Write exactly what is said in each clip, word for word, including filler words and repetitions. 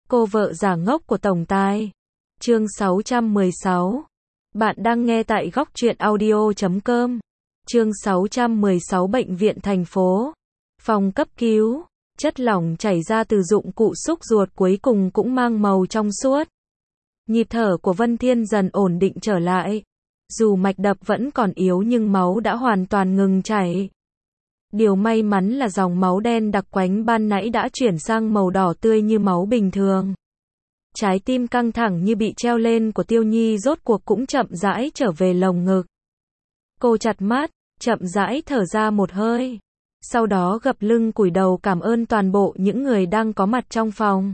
Cô vợ giả ngốc của tổng tài. Chương sáu trăm mười sáu. Bạn đang nghe tại góc truyện audio chấm com. Chương sáu trăm mười sáu. Bệnh viện thành phố. Phòng cấp cứu. Chất lỏng chảy ra từ dụng cụ xúc ruột cuối cùng cũng mang màu trong suốt. Nhịp thở của Vân Thiên dần ổn định trở lại. Dù mạch đập vẫn còn yếu nhưng máu đã hoàn toàn ngừng chảy. Điều may mắn là dòng máu đen đặc quánh ban nãy đã chuyển sang màu đỏ tươi như máu bình thường. Trái tim căng thẳng như bị treo lên của Tiêu Nhi rốt cuộc cũng chậm rãi trở về lồng ngực. Cô chặt mắt, chậm rãi thở ra một hơi. Sau đó gập lưng cúi đầu cảm ơn toàn bộ những người đang có mặt trong phòng.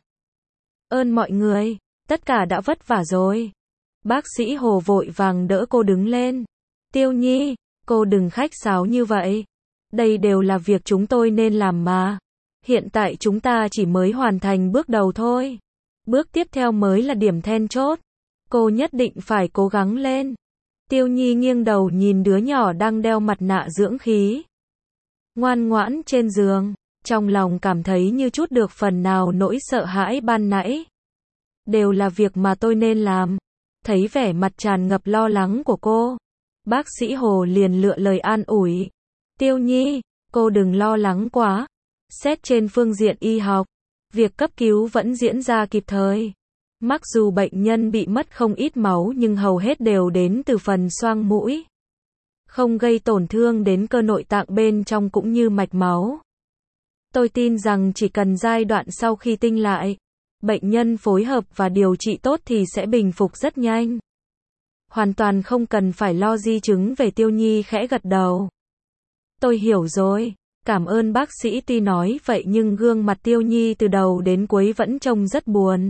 Ơn mọi người, tất cả đã vất vả rồi. Bác sĩ Hồ vội vàng đỡ cô đứng lên. Tiêu Nhi, cô đừng khách sáo như vậy. Đây đều là việc chúng tôi nên làm mà. Hiện tại chúng ta chỉ mới hoàn thành bước đầu thôi. Bước tiếp theo mới là điểm then chốt. Cô nhất định phải cố gắng lên. Tiêu Nhi nghiêng đầu nhìn đứa nhỏ đang đeo mặt nạ dưỡng khí. Ngoan ngoãn trên giường, trong lòng cảm thấy như chút được phần nào nỗi sợ hãi ban nãy. Đều là việc mà tôi nên làm. Thấy vẻ mặt tràn ngập lo lắng của cô, bác sĩ Hồ liền lựa lời an ủi. Tiêu Nhi, cô đừng lo lắng quá. Xét trên phương diện y học, việc cấp cứu vẫn diễn ra kịp thời. Mặc dù bệnh nhân bị mất không ít máu nhưng hầu hết đều đến từ phần xoang mũi. Không gây tổn thương đến cơ nội tạng bên trong cũng như mạch máu. Tôi tin rằng chỉ cần giai đoạn sau khi tinh lại, bệnh nhân phối hợp và điều trị tốt thì sẽ bình phục rất nhanh. Hoàn toàn không cần phải lo di chứng về. Tiêu Nhi khẽ gật đầu. Tôi hiểu rồi, cảm ơn bác sĩ. Tuy nói vậy nhưng gương mặt Tiêu Nhi từ đầu đến cuối vẫn trông rất buồn.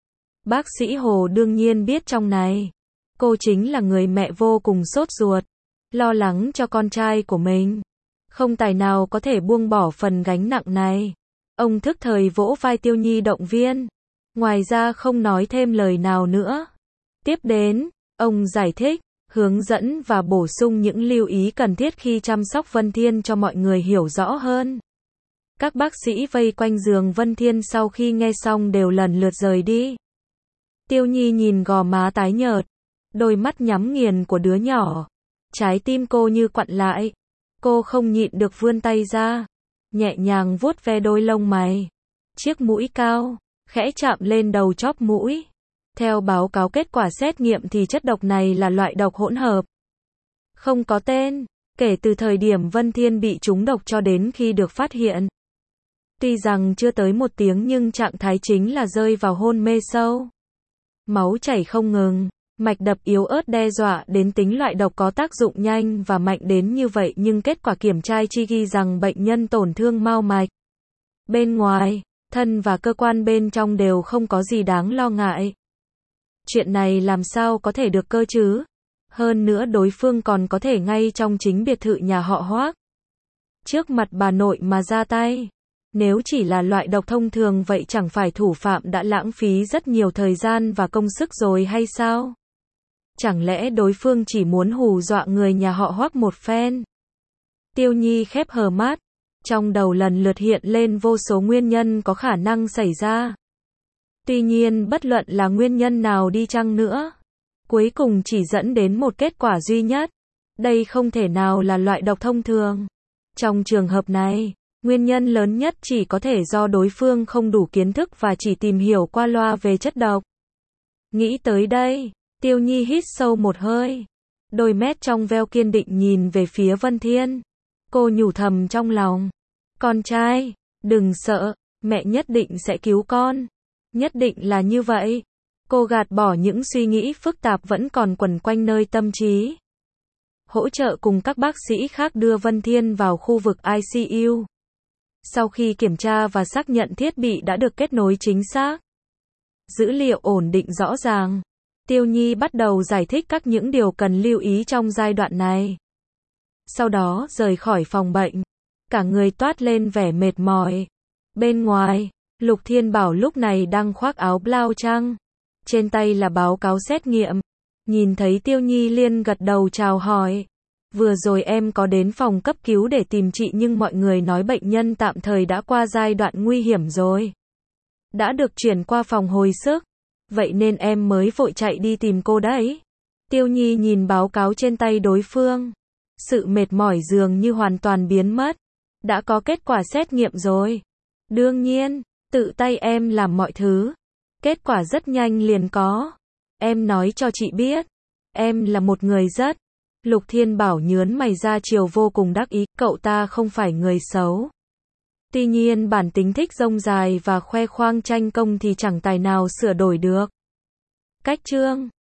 Bác sĩ Hồ đương nhiên biết trong này. Cô chính là người mẹ vô cùng sốt ruột, lo lắng cho con trai của mình. Không tài nào có thể buông bỏ phần gánh nặng này. Ông thức thời vỗ vai Tiêu Nhi động viên. Ngoài ra không nói thêm lời nào nữa. Tiếp đến, ông giải thích, hướng dẫn và bổ sung những lưu ý cần thiết khi chăm sóc Vân Thiên cho mọi người hiểu rõ hơn. Các bác sĩ vây quanh giường Vân Thiên sau khi nghe xong đều lần lượt rời đi. Tiêu Nhi nhìn gò má tái nhợt, đôi mắt nhắm nghiền của đứa nhỏ. Trái tim cô như quặn lại. Cô không nhịn được vươn tay ra, nhẹ nhàng vuốt ve đôi lông mày. Chiếc mũi cao, khẽ chạm lên đầu chóp mũi. Theo báo cáo kết quả xét nghiệm thì chất độc này là loại độc hỗn hợp. Không có tên, kể từ thời điểm Vân Thiên bị trúng độc cho đến khi được phát hiện. Tuy rằng chưa tới một tiếng nhưng trạng thái chính là rơi vào hôn mê sâu. Máu chảy không ngừng, mạch đập yếu ớt đe dọa đến tính loại độc có tác dụng nhanh và mạnh đến như vậy nhưng kết quả kiểm tra chi ghi rằng bệnh nhân tổn thương mao mạch. Bên ngoài, thân và cơ quan bên trong đều không có gì đáng lo ngại. Chuyện này làm sao có thể được cơ chứ? Hơn nữa đối phương còn có thể ngay trong chính biệt thự nhà họ Hoác. Trước mặt bà nội mà ra tay. Nếu chỉ là loại độc thông thường vậy chẳng phải thủ phạm đã lãng phí rất nhiều thời gian và công sức rồi hay sao? Chẳng lẽ đối phương chỉ muốn hù dọa người nhà họ Hoác một phen? Tiêu Nhi khép hờ mắt. Trong đầu lần lượt hiện lên vô số nguyên nhân có khả năng xảy ra. Tuy nhiên bất luận là nguyên nhân nào đi chăng nữa, cuối cùng chỉ dẫn đến một kết quả duy nhất. Đây không thể nào là loại độc thông thường. Trong trường hợp này, nguyên nhân lớn nhất chỉ có thể do đối phương không đủ kiến thức và chỉ tìm hiểu qua loa về chất độc. Nghĩ tới đây, Tiêu Nhi hít sâu một hơi. Đôi mét trong veo kiên định nhìn về phía Vân Thiên. Cô nhủ thầm trong lòng. Con trai, đừng sợ, mẹ nhất định sẽ cứu con. Nhất định là như vậy. Cô gạt bỏ những suy nghĩ phức tạp vẫn còn quẩn quanh nơi tâm trí. Hỗ trợ cùng các bác sĩ khác đưa Vân Thiên vào khu vực i xê u. Sau khi kiểm tra và xác nhận thiết bị đã được kết nối chính xác, dữ liệu ổn định rõ ràng, Tiêu Nhi bắt đầu giải thích các những điều cần lưu ý trong giai đoạn này. Sau đó rời khỏi phòng bệnh, cả người toát lên vẻ mệt mỏi. Bên ngoài, Lục Thiên Bảo lúc này đang khoác áo blau trắng, trên tay là báo cáo xét nghiệm. Nhìn thấy Tiêu Nhi liền gật đầu chào hỏi. Vừa rồi em có đến phòng cấp cứu để tìm chị nhưng mọi người nói bệnh nhân tạm thời đã qua giai đoạn nguy hiểm rồi. đã được chuyển qua phòng hồi sức. Vậy nên em mới vội chạy đi tìm cô đấy. Tiêu Nhi nhìn báo cáo trên tay đối phương. Sự mệt mỏi dường như hoàn toàn biến mất. Đã có kết quả xét nghiệm rồi. Đương nhiên, tự tay em làm mọi thứ. Kết quả rất nhanh liền có. Em nói cho chị biết. Em là một người rất. Lục Thiên Bảo nhớn mày ra chiều vô cùng đắc ý. Cậu ta không phải người xấu. Tuy nhiên bản tính thích rông dài và khoe khoang tranh công thì chẳng tài nào sửa đổi được. Cách chương